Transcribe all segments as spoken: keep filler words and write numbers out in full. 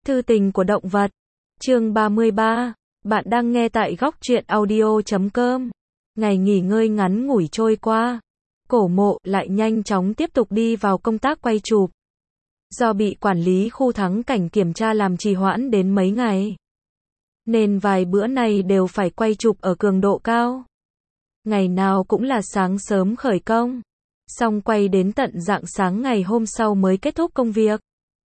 Thư tình của động vật. Chương ba mươi ba. Bạn đang nghe tại góc truyện audio chấm com. Ngày nghỉ ngơi ngắn ngủi trôi qua. Cổ Mộ lại nhanh chóng tiếp tục đi vào công tác quay chụp. Do bị quản lý khu thắng cảnh kiểm tra làm trì hoãn đến mấy ngày, nên vài bữa này đều phải quay chụp ở cường độ cao. Ngày nào cũng là sáng sớm khởi công, xong quay đến tận rạng sáng ngày hôm sau mới kết thúc công việc.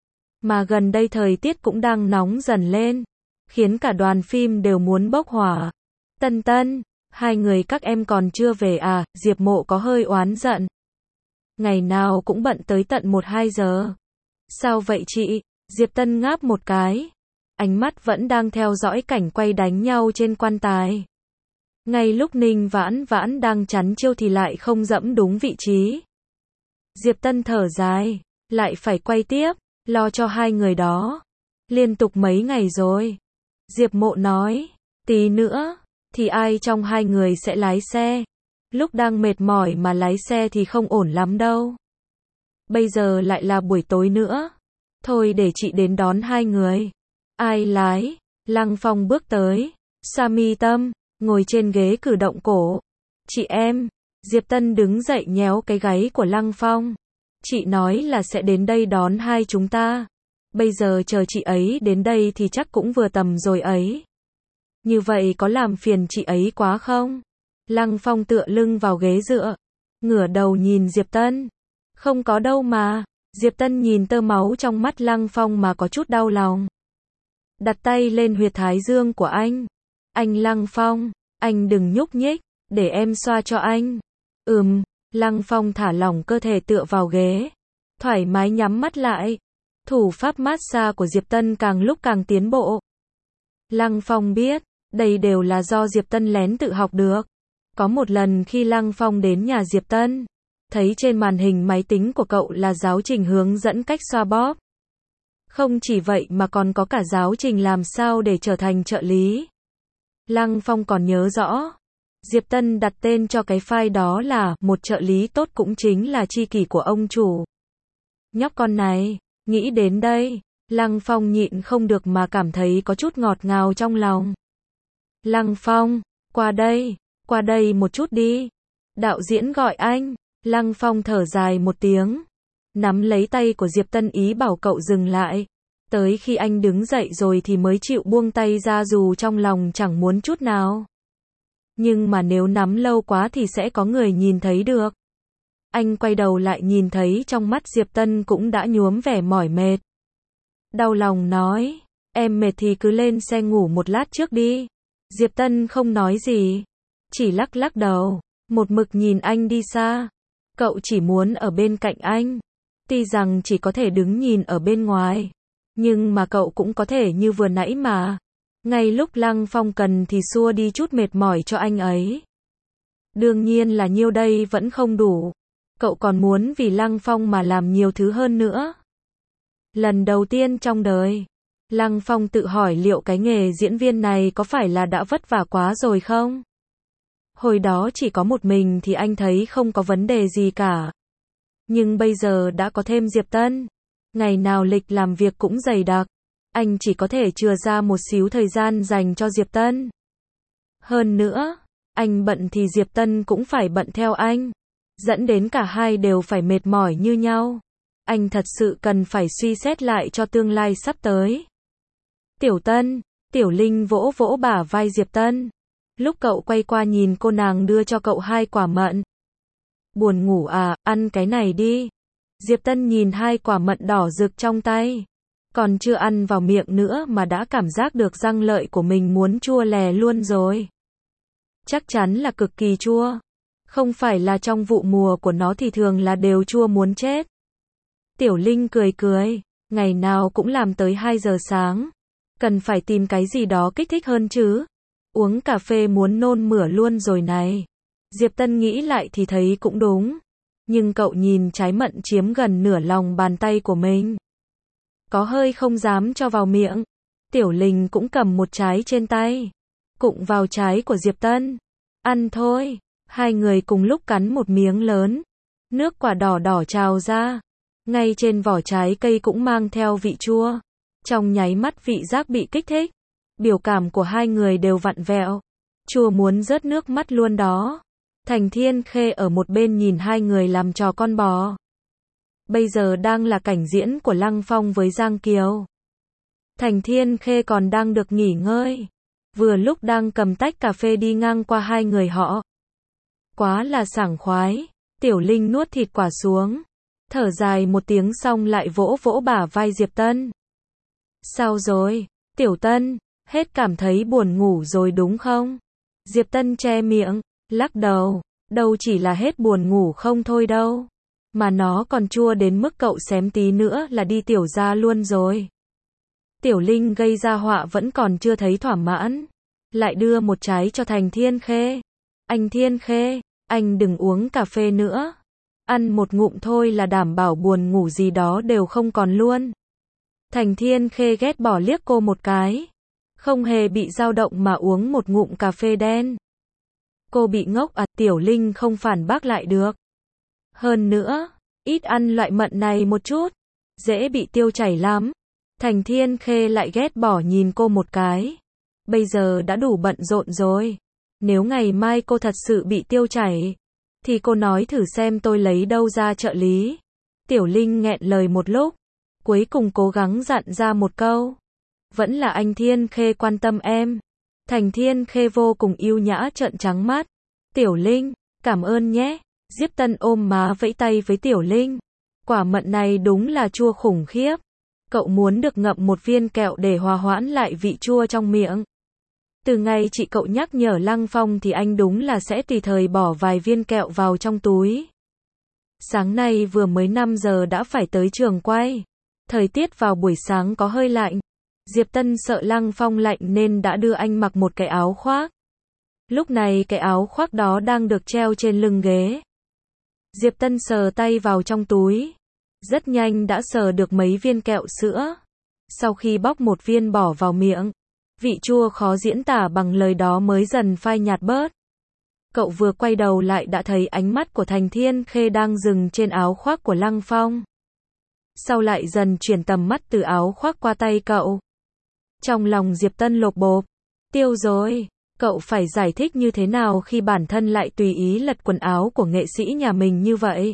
Mà gần đây thời tiết cũng đang nóng dần lên, khiến cả đoàn phim đều muốn bốc hỏa. Tân Tân, hai người các em còn chưa về à? Diệp Mộ có hơi oán giận. Ngày nào cũng bận tới tận một hai giờ. Sao vậy chị? Diệp Tân ngáp một cái. Ánh mắt vẫn đang theo dõi cảnh quay đánh nhau trên quan tài. Ngay lúc Ninh Vãn Vãn đang chắn chiêu thì lại không dẫm đúng vị trí. Diệp Tân thở dài, lại phải quay tiếp, lo cho hai người đó. Liên tục mấy ngày rồi. Diệp Mộ nói, tí nữa, thì ai trong hai người sẽ lái xe? Lúc đang mệt mỏi mà lái xe thì không ổn lắm đâu. Bây giờ lại là buổi tối nữa. Thôi để chị đến đón hai người. Ai lái? Lăng Phong bước tới. Sami Tâm, ngồi trên ghế cử động cổ. Chị em. Diệp Tân đứng dậy nhéo cái gáy của Lăng Phong. Chị nói là sẽ đến đây đón hai chúng ta. Bây giờ chờ chị ấy đến đây thì chắc cũng vừa tầm rồi ấy. Như vậy có làm phiền chị ấy quá không? Lăng Phong tựa lưng vào ghế dựa, ngửa đầu nhìn Diệp Tân. Không có đâu mà. Diệp Tân nhìn tơ máu trong mắt Lăng Phong mà có chút đau lòng. Đặt tay lên huyệt thái dương của anh. Anh Lăng Phong, anh đừng nhúc nhích, để em xoa cho anh. Ừm, Lăng Phong thả lỏng cơ thể tựa vào ghế, thoải mái nhắm mắt lại. Thủ pháp massage của Diệp Tân càng lúc càng tiến bộ. Lăng Phong biết, đây đều là do Diệp Tân lén tự học được. Có một lần khi Lăng Phong đến nhà Diệp Tân, thấy trên màn hình máy tính của cậu là giáo trình hướng dẫn cách xoa bóp. Không chỉ vậy mà còn có cả giáo trình làm sao để trở thành trợ lý. Lăng Phong còn nhớ rõ, Diệp Tân đặt tên cho cái file đó là một trợ lý tốt cũng chính là tri kỷ của ông chủ. Nhóc con này, nghĩ đến đây, Lăng Phong nhịn không được mà cảm thấy có chút ngọt ngào trong lòng. Lăng Phong, qua đây, qua đây một chút đi. Đạo diễn gọi anh. Lăng Phong thở dài một tiếng, nắm lấy tay của Diệp Tân ý bảo cậu dừng lại. Tới khi anh đứng dậy rồi thì mới chịu buông tay ra dù trong lòng chẳng muốn chút nào. Nhưng mà nếu nắm lâu quá thì sẽ có người nhìn thấy được. Anh quay đầu lại nhìn thấy trong mắt Diệp Tân cũng đã nhuốm vẻ mỏi mệt. Đau lòng nói, em mệt thì cứ lên xe ngủ một lát trước đi. Diệp Tân không nói gì, chỉ lắc lắc đầu, một mực nhìn anh đi xa. Cậu chỉ muốn ở bên cạnh anh. Tuy rằng chỉ có thể đứng nhìn ở bên ngoài, nhưng mà cậu cũng có thể như vừa nãy mà. Ngay lúc Lăng Phong cần thì xua đi chút mệt mỏi cho anh ấy. Đương nhiên là nhiêu đây vẫn không đủ. Cậu còn muốn vì Lăng Phong mà làm nhiều thứ hơn nữa. Lần đầu tiên trong đời, Lăng Phong tự hỏi liệu cái nghề diễn viên này có phải là đã vất vả quá rồi không? Hồi đó chỉ có một mình thì anh thấy không có vấn đề gì cả. Nhưng bây giờ đã có thêm Diệp Tân. Ngày nào lịch làm việc cũng dày đặc. Anh chỉ có thể chừa ra một xíu thời gian dành cho Diệp Tân. Hơn nữa, anh bận thì Diệp Tân cũng phải bận theo anh. Dẫn đến cả hai đều phải mệt mỏi như nhau. Anh thật sự cần phải suy xét lại cho tương lai sắp tới. Tiểu Tân, Tiểu Linh vỗ vỗ bả vai Diệp Tân. Lúc cậu quay qua nhìn cô nàng đưa cho cậu hai quả mận. Buồn ngủ à, ăn cái này đi. Diệp Tân nhìn hai quả mận đỏ rực trong tay. Còn chưa ăn vào miệng nữa mà đã cảm giác được răng lợi của mình muốn chua lè luôn rồi. Chắc chắn là cực kỳ chua. Không phải là trong vụ mùa của nó thì thường là đều chua muốn chết. Tiểu Linh cười cười, ngày nào cũng làm tới hai giờ sáng. Cần phải tìm cái gì đó kích thích hơn chứ. Uống cà phê muốn nôn mửa luôn rồi này. Diệp Tân nghĩ lại thì thấy cũng đúng. Nhưng cậu nhìn trái mận chiếm gần nửa lòng bàn tay của mình, có hơi không dám cho vào miệng. Tiểu Linh cũng cầm một trái trên tay, cụng vào trái của Diệp Tân. Ăn thôi. Hai người cùng lúc cắn một miếng lớn. Nước quả đỏ đỏ trào ra. Ngay trên vỏ trái cây cũng mang theo vị chua. Trong nháy mắt vị giác bị kích thích, biểu cảm của hai người đều vặn vẹo. Chua muốn rớt nước mắt luôn đó. Thành Thiên Khê ở một bên nhìn hai người làm trò con bò. Bây giờ đang là cảnh diễn của Lăng Phong với Giang Kiều. Thành Thiên Khê còn đang được nghỉ ngơi. Vừa lúc đang cầm tách cà phê đi ngang qua hai người họ. Quá là sảng khoái. Tiểu Linh nuốt thịt quả xuống. Thở dài một tiếng xong lại vỗ vỗ bả vai Diệp Tân. Sao rồi, Tiểu Tân, hết cảm thấy buồn ngủ rồi đúng không? Diệp Tân che miệng, lắc đầu, đâu chỉ là hết buồn ngủ không thôi đâu. Mà nó còn chua đến mức cậu xém tí nữa là đi tiểu ra luôn rồi. Tiểu Linh gây ra họa vẫn còn chưa thấy thỏa mãn. Lại đưa một trái cho Thành Thiên Khê. Anh Thiên Khê, anh đừng uống cà phê nữa. Ăn một ngụm thôi là đảm bảo buồn ngủ gì đó đều không còn luôn. Thành Thiên Khê ghét bỏ liếc cô một cái. Không hề bị dao động mà uống một ngụm cà phê đen. Cô bị ngốc à, Tiểu Linh không phản bác lại được. Hơn nữa, ít ăn loại mận này một chút, dễ bị tiêu chảy lắm. Thành Thiên Khê lại ghét bỏ nhìn cô một cái. Bây giờ đã đủ bận rộn rồi. Nếu ngày mai cô thật sự bị tiêu chảy, thì cô nói thử xem tôi lấy đâu ra trợ lý. Tiểu Linh nghẹn lời một lúc, cuối cùng cố gắng dặn ra một câu. Vẫn là anh Thiên Khê quan tâm em. Thành Thiên Khê vô cùng yêu nhã trợn trắng mắt. Tiểu Linh, cảm ơn nhé. Diệp Tân ôm má vẫy tay với Tiểu Linh. Quả mận này đúng là chua khủng khiếp. Cậu muốn được ngậm một viên kẹo để hòa hoãn lại vị chua trong miệng. Từ ngày chị cậu nhắc nhở Lăng Phong thì anh đúng là sẽ tùy thời bỏ vài viên kẹo vào trong túi. Sáng nay vừa mới năm giờ đã phải tới trường quay. Thời tiết vào buổi sáng có hơi lạnh. Diệp Tân sợ Lăng Phong lạnh nên đã đưa anh mặc một cái áo khoác. Lúc này cái áo khoác đó đang được treo trên lưng ghế. Diệp Tân sờ tay vào trong túi. Rất nhanh đã sờ được mấy viên kẹo sữa. Sau khi bóc một viên bỏ vào miệng, vị chua khó diễn tả bằng lời đó mới dần phai nhạt bớt. Cậu vừa quay đầu lại đã thấy ánh mắt của Thành Thiên Khê đang dừng trên áo khoác của Lăng Phong. Sau lại dần chuyển tầm mắt từ áo khoác qua tay cậu. Trong lòng Diệp Tân lột bột. Tiêu rồi, cậu phải giải thích như thế nào khi bản thân lại tùy ý lật quần áo của nghệ sĩ nhà mình như vậy?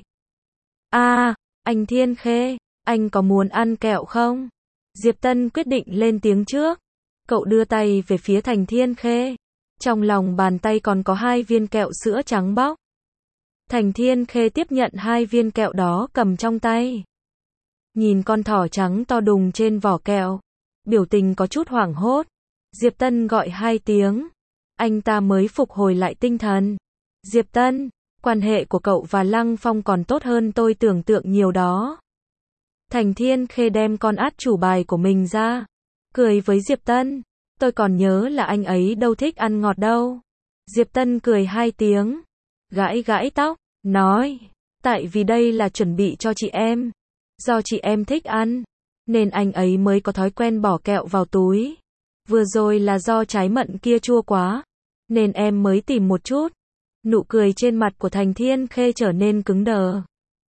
À, anh Thiên Khê, anh có muốn ăn kẹo không? Diệp Tân quyết định lên tiếng trước. Cậu đưa tay về phía Thành Thiên Khê. Trong lòng bàn tay còn có hai viên kẹo sữa trắng bóc. Thành Thiên Khê tiếp nhận hai viên kẹo đó cầm trong tay. Nhìn con thỏ trắng to đùng trên vỏ kẹo. Biểu tình có chút hoảng hốt. Diệp Tân gọi hai tiếng. Anh ta mới phục hồi lại tinh thần. Diệp Tân, quan hệ của cậu và Lăng Phong còn tốt hơn tôi tưởng tượng nhiều đó. Thành Thiên Khê đem con át chủ bài của mình ra. Cười với Diệp Tân. Tôi còn nhớ là anh ấy đâu thích ăn ngọt đâu. Diệp Tân cười hai tiếng. Gãi gãi tóc. Nói. Tại vì đây là chuẩn bị cho chị em. Do chị em thích ăn. Nên anh ấy mới có thói quen bỏ kẹo vào túi. Vừa rồi là do trái mận kia chua quá. Nên em mới tìm một chút. Nụ cười trên mặt của Thành Thiên Khê trở nên cứng đờ.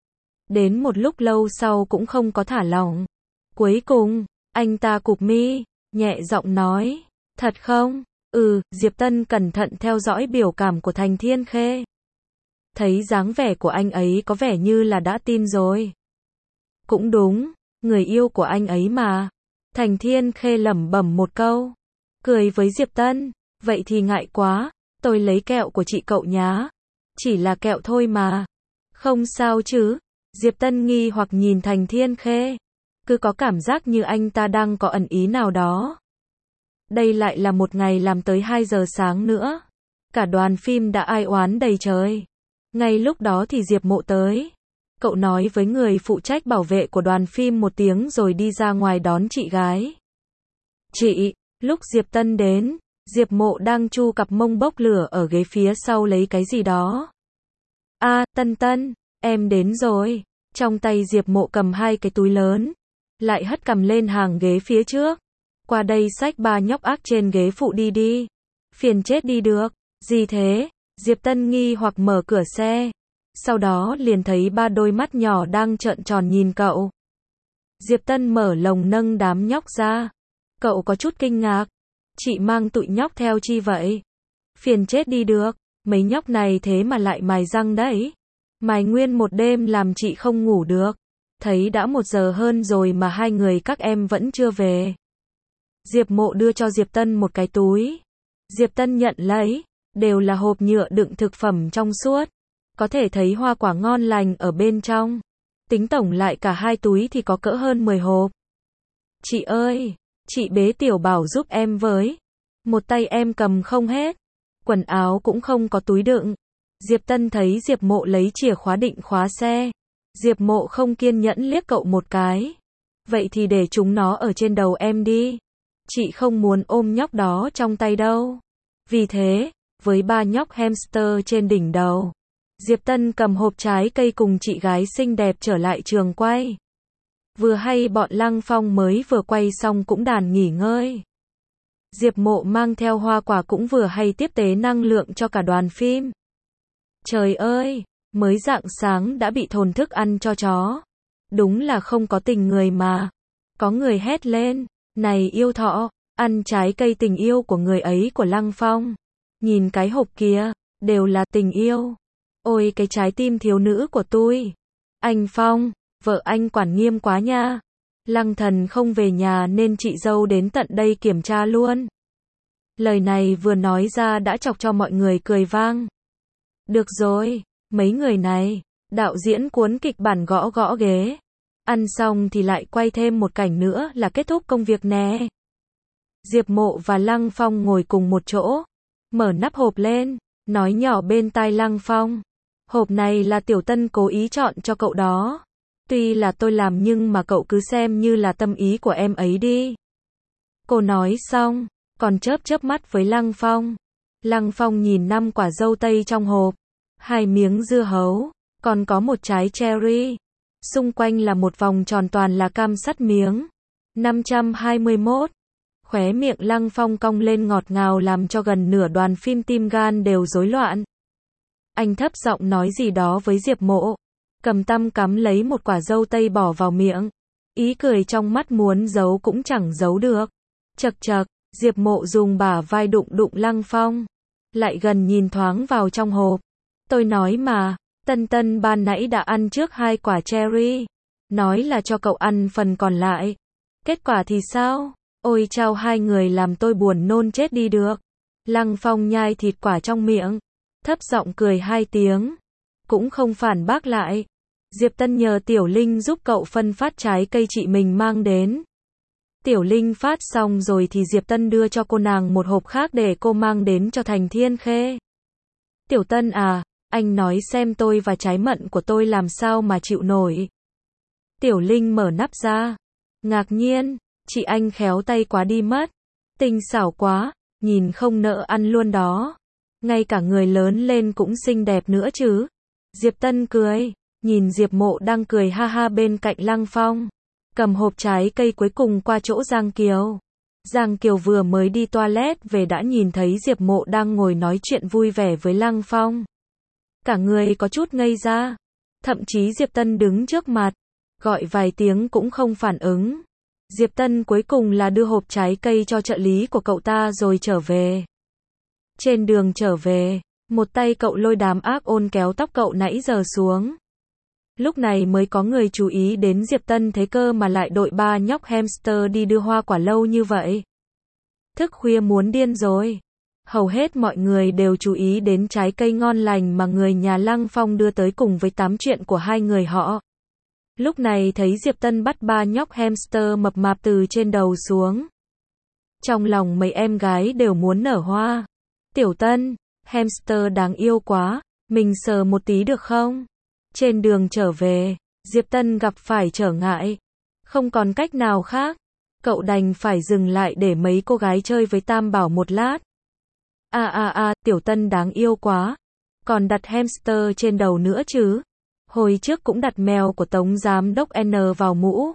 Đến một lúc lâu sau cũng không có thả lỏng. Cuối cùng, anh ta cụp mi, nhẹ giọng nói. Thật không? Ừ, Diệp Tân cẩn thận theo dõi biểu cảm của Thành Thiên Khê. Thấy dáng vẻ của anh ấy có vẻ như là đã tin rồi. Cũng đúng, người yêu của anh ấy mà. Thành Thiên Khê lẩm bẩm một câu. Cười với Diệp Tân. Vậy thì ngại quá, tôi lấy kẹo của chị cậu nhá. Chỉ là kẹo thôi mà. Không sao chứ. Diệp Tân nghi hoặc nhìn Thành Thiên Khê. Cứ có cảm giác như anh ta đang có ẩn ý nào đó. Đây lại là một ngày làm tới hai giờ sáng nữa. Cả đoàn phim đã ai oán đầy trời. Ngay lúc đó thì Diệp Mộ tới. Cậu nói với người phụ trách bảo vệ của đoàn phim một tiếng rồi đi ra ngoài đón chị gái. Chị, lúc Diệp Tân đến, Diệp Mộ đang chu cặp mông bốc lửa ở ghế phía sau lấy cái gì đó. A, à, Tân Tân, em đến rồi. Trong tay Diệp Mộ cầm hai cái túi lớn. Lại hất cằm lên hàng ghế phía trước. Qua đây xách ba nhóc ác trên ghế phụ đi đi. Phiền chết đi được. Gì thế? Diệp Tân nghi hoặc mở cửa xe. Sau đó liền thấy ba đôi mắt nhỏ đang trợn tròn nhìn cậu. Diệp Tân mở lồng nâng đám nhóc ra. Cậu có chút kinh ngạc. Chị mang tụi nhóc theo chi vậy? Phiền chết đi được. Mấy nhóc này thế mà lại mài răng đấy. Mài nguyên một đêm làm chị không ngủ được. Thấy đã một giờ hơn rồi mà hai người các em vẫn chưa về. Diệp Mộ đưa cho Diệp Tân một cái túi. Diệp Tân nhận lấy. Đều là hộp nhựa đựng thực phẩm trong suốt. Có thể thấy hoa quả ngon lành ở bên trong. Tính tổng lại cả hai túi thì có cỡ hơn mười hộp. Chị ơi, chị bế Tiểu Bảo giúp em với. Một tay em cầm không hết. Quần áo cũng không có túi đựng. Diệp Tân thấy Diệp Mộ lấy chìa khóa định khóa xe. Diệp Mộ không kiên nhẫn liếc cậu một cái. Vậy thì để chúng nó ở trên đầu em đi. Chị không muốn ôm nhóc đó trong tay đâu. Vì thế, với ba nhóc hamster trên đỉnh đầu, Diệp Tân cầm hộp trái cây cùng chị gái xinh đẹp trở lại trường quay. Vừa hay bọn Lăng Phong mới vừa quay xong cũng đàn nghỉ ngơi. Diệp Mộ mang theo hoa quả cũng vừa hay tiếp tế năng lượng cho cả đoàn phim. Trời ơi, mới rạng sáng đã bị thồn thức ăn cho chó. Đúng là không có tình người mà. Có người hét lên, này yêu thọ, ăn trái cây tình yêu của người ấy của Lăng Phong. Nhìn cái hộp kia, đều là tình yêu. Ôi cái trái tim thiếu nữ của tôi. Anh Phong, vợ anh quản nghiêm quá nha. Lăng Thần không về nhà nên chị dâu đến tận đây kiểm tra luôn. Lời này vừa nói ra đã chọc cho mọi người cười vang. Được rồi, mấy người này, đạo diễn cuốn kịch bản gõ gõ ghế. Ăn xong thì lại quay thêm một cảnh nữa là kết thúc công việc nè. Diệp Mộ và Lăng Phong ngồi cùng một chỗ, mở nắp hộp lên, nói nhỏ bên tai Lăng Phong. Hộp này là Tiểu Tân cố ý chọn cho cậu đó. Tuy là tôi làm nhưng mà cậu cứ xem như là tâm ý của em ấy đi. Cô nói xong, còn chớp chớp mắt với Lăng Phong. Lăng Phong nhìn năm quả dâu tây trong hộp, hai miếng dưa hấu, còn có một trái cherry. Xung quanh là một vòng tròn toàn là cam sắt miếng. năm trăm hai mươi mốt. Khóe miệng Lăng Phong cong lên ngọt ngào làm cho gần nửa đoàn phim tim gan đều rối loạn. Anh thấp giọng nói gì đó với Diệp Mộ. Cầm tăm cắm lấy một quả dâu tây bỏ vào miệng. Ý cười trong mắt muốn giấu cũng chẳng giấu được. Chậc chậc, Diệp Mộ dùng bả vai đụng đụng Lăng Phong. Lại gần nhìn thoáng vào trong hộp. Tôi nói mà, Tân Tân ban nãy đã ăn trước hai quả cherry. Nói là cho cậu ăn phần còn lại. Kết quả thì sao? Ôi chao, hai người làm tôi buồn nôn chết đi được. Lăng Phong nhai thịt quả trong miệng. Thấp giọng cười hai tiếng. Cũng không phản bác lại. Diệp Tân nhờ Tiểu Linh giúp cậu phân phát trái cây chị mình mang đến. Tiểu Linh phát xong rồi thì Diệp Tân đưa cho cô nàng một hộp khác để cô mang đến cho Thành Thiên Khê. Tiểu Tân à, anh nói xem tôi và trái mận của tôi làm sao mà chịu nổi. Tiểu Linh mở nắp ra. Ngạc nhiên, chị anh khéo tay quá đi mất. Tinh xảo quá, nhìn không nỡ ăn luôn đó. Ngay cả người lớn lên cũng xinh đẹp nữa chứ. Diệp Tân cười, nhìn Diệp Mộ đang cười ha ha bên cạnh Lăng Phong. Cầm hộp trái cây cuối cùng qua chỗ Giang Kiều. Giang Kiều vừa mới đi toilet về đã nhìn thấy Diệp Mộ đang ngồi nói chuyện vui vẻ với Lăng Phong. Cả người có chút ngây ra. Thậm chí Diệp Tân đứng trước mặt, gọi vài tiếng cũng không phản ứng. Diệp Tân cuối cùng là đưa hộp trái cây cho trợ lý của cậu ta rồi trở về. Trên đường trở về, một tay cậu lôi đám ác ôn kéo tóc cậu nãy giờ xuống. Lúc này mới có người chú ý đến Diệp Tân thế cơ mà lại đội ba nhóc hamster đi đưa hoa quả lâu như vậy. Thức khuya muốn điên rồi. Hầu hết mọi người đều chú ý đến trái cây ngon lành mà người nhà Lăng Phong đưa tới cùng với tám chuyện của hai người họ. Lúc này thấy Diệp Tân bắt ba nhóc hamster mập mạp từ trên đầu xuống. Trong lòng mấy em gái đều muốn nở hoa. Tiểu Tân, hamster đáng yêu quá, mình sờ một tí được không? Trên đường trở về, Diệp Tân gặp phải trở ngại. Không còn cách nào khác. Cậu đành phải dừng lại để mấy cô gái chơi với Tam Bảo một lát. À à à, Tiểu Tân đáng yêu quá. Còn đặt hamster trên đầu nữa chứ. Hồi trước cũng đặt mèo của Tống Giám Đốc N vào mũ.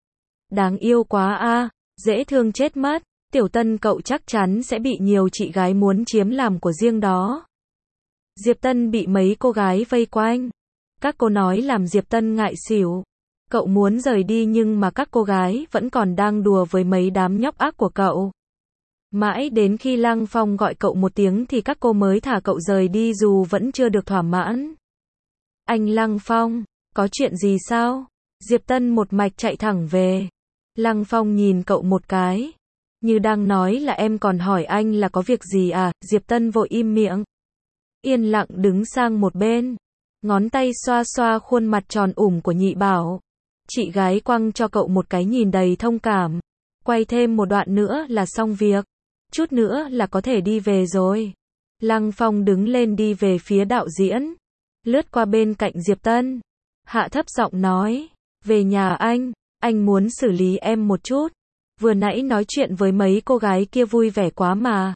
Đáng yêu quá a, dễ thương chết mất. Tiểu Tân cậu chắc chắn sẽ bị nhiều chị gái muốn chiếm làm của riêng đó. Diệp Tân bị mấy cô gái vây quanh. Các cô nói làm Diệp Tân ngại xỉu. Cậu muốn rời đi nhưng mà các cô gái vẫn còn đang đùa với mấy đám nhóc ác của cậu. Mãi đến khi Lăng Phong gọi cậu một tiếng thì các cô mới thả cậu rời đi dù vẫn chưa được thỏa mãn. Anh Lăng Phong, có chuyện gì sao? Diệp Tân một mạch chạy thẳng về. Lăng Phong nhìn cậu một cái, như đang nói là em còn hỏi anh là có việc gì à? Diệp Tân vội im miệng, yên lặng đứng sang một bên, ngón tay xoa xoa khuôn mặt tròn ủng của Nhị Bảo. Chị gái quăng cho cậu một cái nhìn đầy thông cảm. Quay thêm một đoạn nữa là xong việc. Chút nữa là có thể đi về rồi. Lăng Phong đứng lên đi về phía đạo diễn. Lướt qua bên cạnh Diệp Tân. Hạ thấp giọng nói. Về nhà anh. Anh muốn xử lý em một chút. Vừa nãy nói chuyện với mấy cô gái kia vui vẻ quá mà.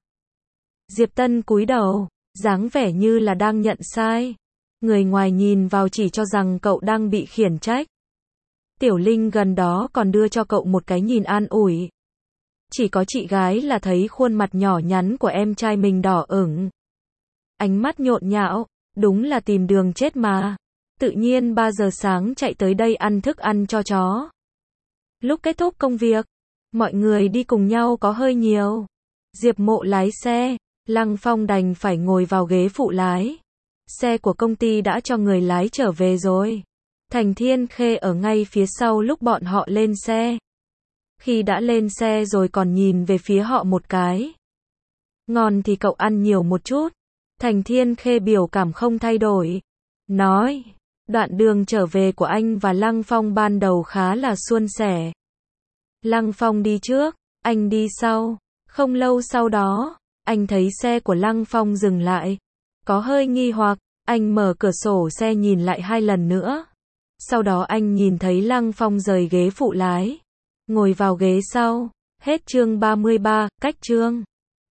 Diệp Tân cúi đầu, dáng vẻ như là đang nhận sai. Người ngoài nhìn vào chỉ cho rằng cậu đang bị khiển trách. Tiểu Linh gần đó còn đưa cho cậu một cái nhìn an ủi. Chỉ có chị gái là thấy khuôn mặt nhỏ nhắn của em trai mình đỏ ửng. Ánh mắt nhộn nhạo, đúng là tìm đường chết mà. Tự nhiên ba giờ sáng chạy tới đây ăn thức ăn cho chó. Lúc kết thúc công việc, mọi người đi cùng nhau có hơi nhiều. Diệp Mộ lái xe, Lăng Phong đành phải ngồi vào ghế phụ lái. Xe của công ty đã cho người lái trở về rồi. Thành Thiên Khê ở ngay phía sau lúc bọn họ lên xe. Khi đã lên xe rồi còn nhìn về phía họ một cái. Ngon thì cậu ăn nhiều một chút. Thành Thiên Khê biểu cảm không thay đổi. Nói, đoạn đường trở về của anh và Lăng Phong ban đầu khá là suôn sẻ. Lăng Phong đi trước, anh đi sau. Không lâu sau đó, anh thấy xe của Lăng Phong dừng lại. Có hơi nghi hoặc, anh mở cửa sổ xe nhìn lại hai lần nữa. Sau đó anh nhìn thấy Lăng Phong rời ghế phụ lái, ngồi vào ghế sau. Hết chương ba mươi ba, cách chương.